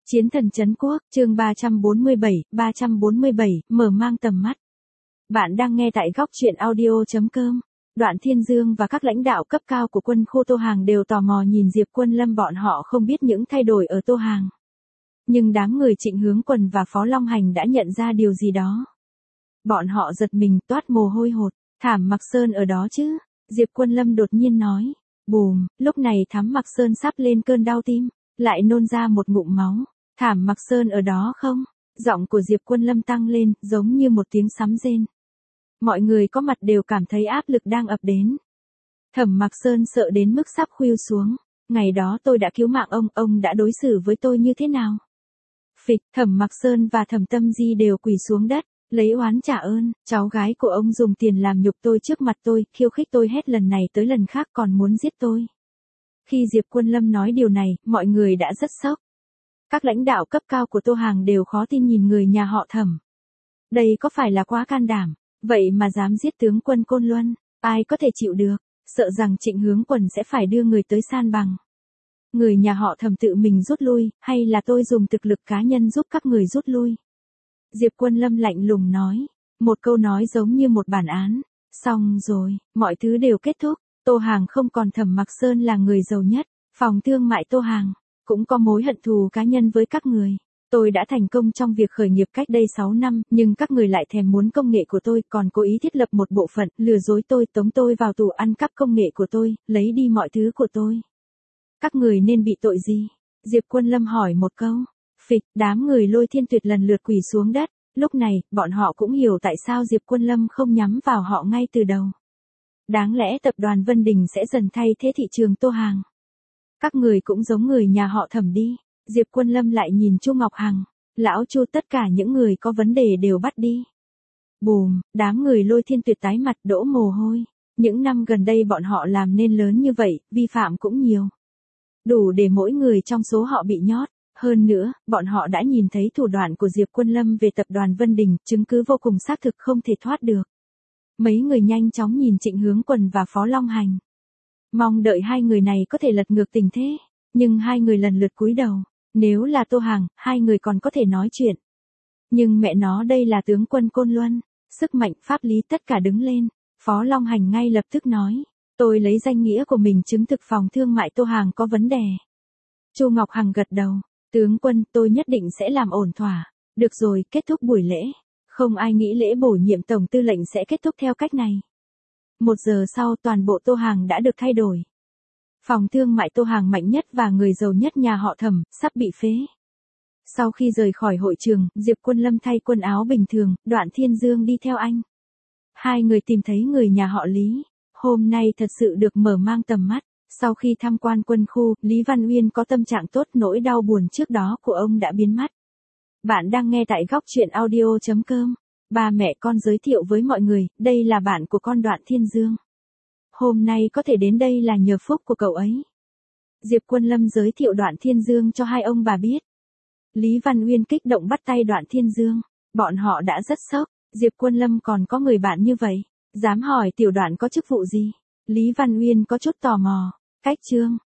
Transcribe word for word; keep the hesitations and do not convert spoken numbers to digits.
Chiến thần trấn quốc, chương ba trăm bốn mươi bảy, ba trăm bốn mươi bảy, mở mang tầm mắt. Bạn đang nghe tại góc truyện audio chấm com. Đoạn Thiên Dương và các lãnh đạo cấp cao của quân khu Tô Hàng đều tò mò nhìn Diệp Quân Lâm, bọn họ không biết những thay đổi ở Tô Hàng. Nhưng đám người Trịnh Hướng Quần và Phó Long Hành đã nhận ra điều gì đó. Bọn họ giật mình toát mồ hôi hột, Thảm Mặc Sơn ở đó chứ? Diệp Quân Lâm đột nhiên nói. Bùm, lúc này Thám Mặc Sơn sắp lên cơn đau tim, lại nôn ra một ngụm máu. Thảm Mặc Sơn ở đó không? Giọng của Diệp Quân Lâm tăng lên, giống như một tiếng sấm rên. Mọi người có mặt đều cảm thấy áp lực đang ập đến. Thẩm Mặc Sơn sợ đến mức sắp khuỵu xuống. Ngày đó tôi đã cứu mạng ông, ông đã đối xử với tôi như thế nào? Phịch, Thẩm Mặc Sơn và Thẩm Tâm Di đều quỳ xuống đất, lấy oán trả ơn. Cháu gái của ông dùng tiền làm nhục tôi trước mặt tôi, khiêu khích tôi hết lần này tới lần khác, còn muốn giết tôi. Khi Diệp Quân Lâm nói điều này, mọi người đã rất sốc. Các lãnh đạo cấp cao của Tô Hàng đều khó tin nhìn người nhà họ Thẩm. Đây có phải là quá can đảm, vậy mà dám giết tướng quân Côn Luân, ai có thể chịu được, sợ rằng Trịnh Hướng Quần sẽ phải đưa người tới san bằng. Người nhà họ Thẩm tự mình rút lui, hay là tôi dùng thực lực cá nhân giúp các người rút lui? Diệp Quân Lâm lạnh lùng nói, một câu nói giống như một bản án. Xong rồi, mọi thứ đều kết thúc, Tô Hàng không còn Thẩm Mặc Sơn là người giàu nhất, phòng thương mại Tô Hàng cũng có mối hận thù cá nhân với các người. Tôi đã thành công trong việc khởi nghiệp cách đây sáu năm, nhưng các người lại thèm muốn công nghệ của tôi, còn cố ý thiết lập một bộ phận, lừa dối tôi, tống tôi vào tù, ăn cắp công nghệ của tôi, lấy đi mọi thứ của tôi. Các người nên bị tội gì? Diệp Quân Lâm hỏi một câu. Phịch, đám người Lôi Thiên Tuyệt lần lượt quỳ xuống đất. Lúc này, bọn họ cũng hiểu tại sao Diệp Quân Lâm không nhắm vào họ ngay từ đầu. Đáng lẽ tập đoàn Vân Đình sẽ dần thay thế thị trường Tô Hàng. Các người cũng giống người nhà họ Thẩm đi. Diệp Quân Lâm lại nhìn Chu Ngọc Hằng. Lão Chu, tất cả những người có vấn đề đều bắt đi. Bùm, đám người Lôi Thiên Tuyệt tái mặt đổ mồ hôi. Những năm gần đây bọn họ làm nên lớn như vậy, vi phạm cũng nhiều. Đủ để mỗi người trong số họ bị nhốt. Hơn nữa, bọn họ đã nhìn thấy thủ đoạn của Diệp Quân Lâm về tập đoàn Vân Đình, chứng cứ vô cùng xác thực không thể thoát được. Mấy người nhanh chóng nhìn Trịnh Hướng Quần và Phó Long Hành. Mong đợi hai người này có thể lật ngược tình thế, nhưng hai người lần lượt cúi đầu. Nếu là Tô Hàng, hai người còn có thể nói chuyện. Nhưng mẹ nó, đây là tướng quân Côn Luân, sức mạnh pháp lý tất cả đứng lên. Phó Long Hành ngay lập tức nói, tôi lấy danh nghĩa của mình chứng thực phòng thương mại Tô Hàng có vấn đề. Chu Ngọc Hằng gật đầu, tướng quân, tôi nhất định sẽ làm ổn thỏa. Được rồi, kết thúc buổi lễ. Không ai nghĩ lễ bổ nhiệm tổng tư lệnh sẽ kết thúc theo cách này. Một giờ sau, toàn bộ Tô Hàng đã được thay đổi. Phòng thương mại Tô Hàng mạnh nhất và người giàu nhất nhà họ Thẩm sắp bị phế. Sau khi rời khỏi hội trường, Diệp Quân Lâm thay quần áo bình thường, Đoạn Thiên Dương đi theo anh. Hai người tìm thấy người nhà họ Lý. Hôm nay thật sự được mở mang tầm mắt. Sau khi tham quan quân khu, Lý Văn Uyên có tâm trạng tốt, nỗi đau buồn trước đó của ông đã biến mất. Bạn đang nghe tại góc truyện audio chấm com. Ba mẹ con giới thiệu với mọi người, đây là bạn của con Đoạn Thiên Dương. Hôm nay có thể đến đây là nhờ phúc của cậu ấy. Diệp Quân Lâm giới thiệu Đoạn Thiên Dương cho hai ông bà biết. Lý Văn Uyên kích động bắt tay Đoạn Thiên Dương. Bọn họ đã rất sốc, Diệp Quân Lâm còn có người bạn như vậy. Dám hỏi tiểu Đoạn có chức vụ gì? Lý Văn Uyên có chút tò mò. Cách chương.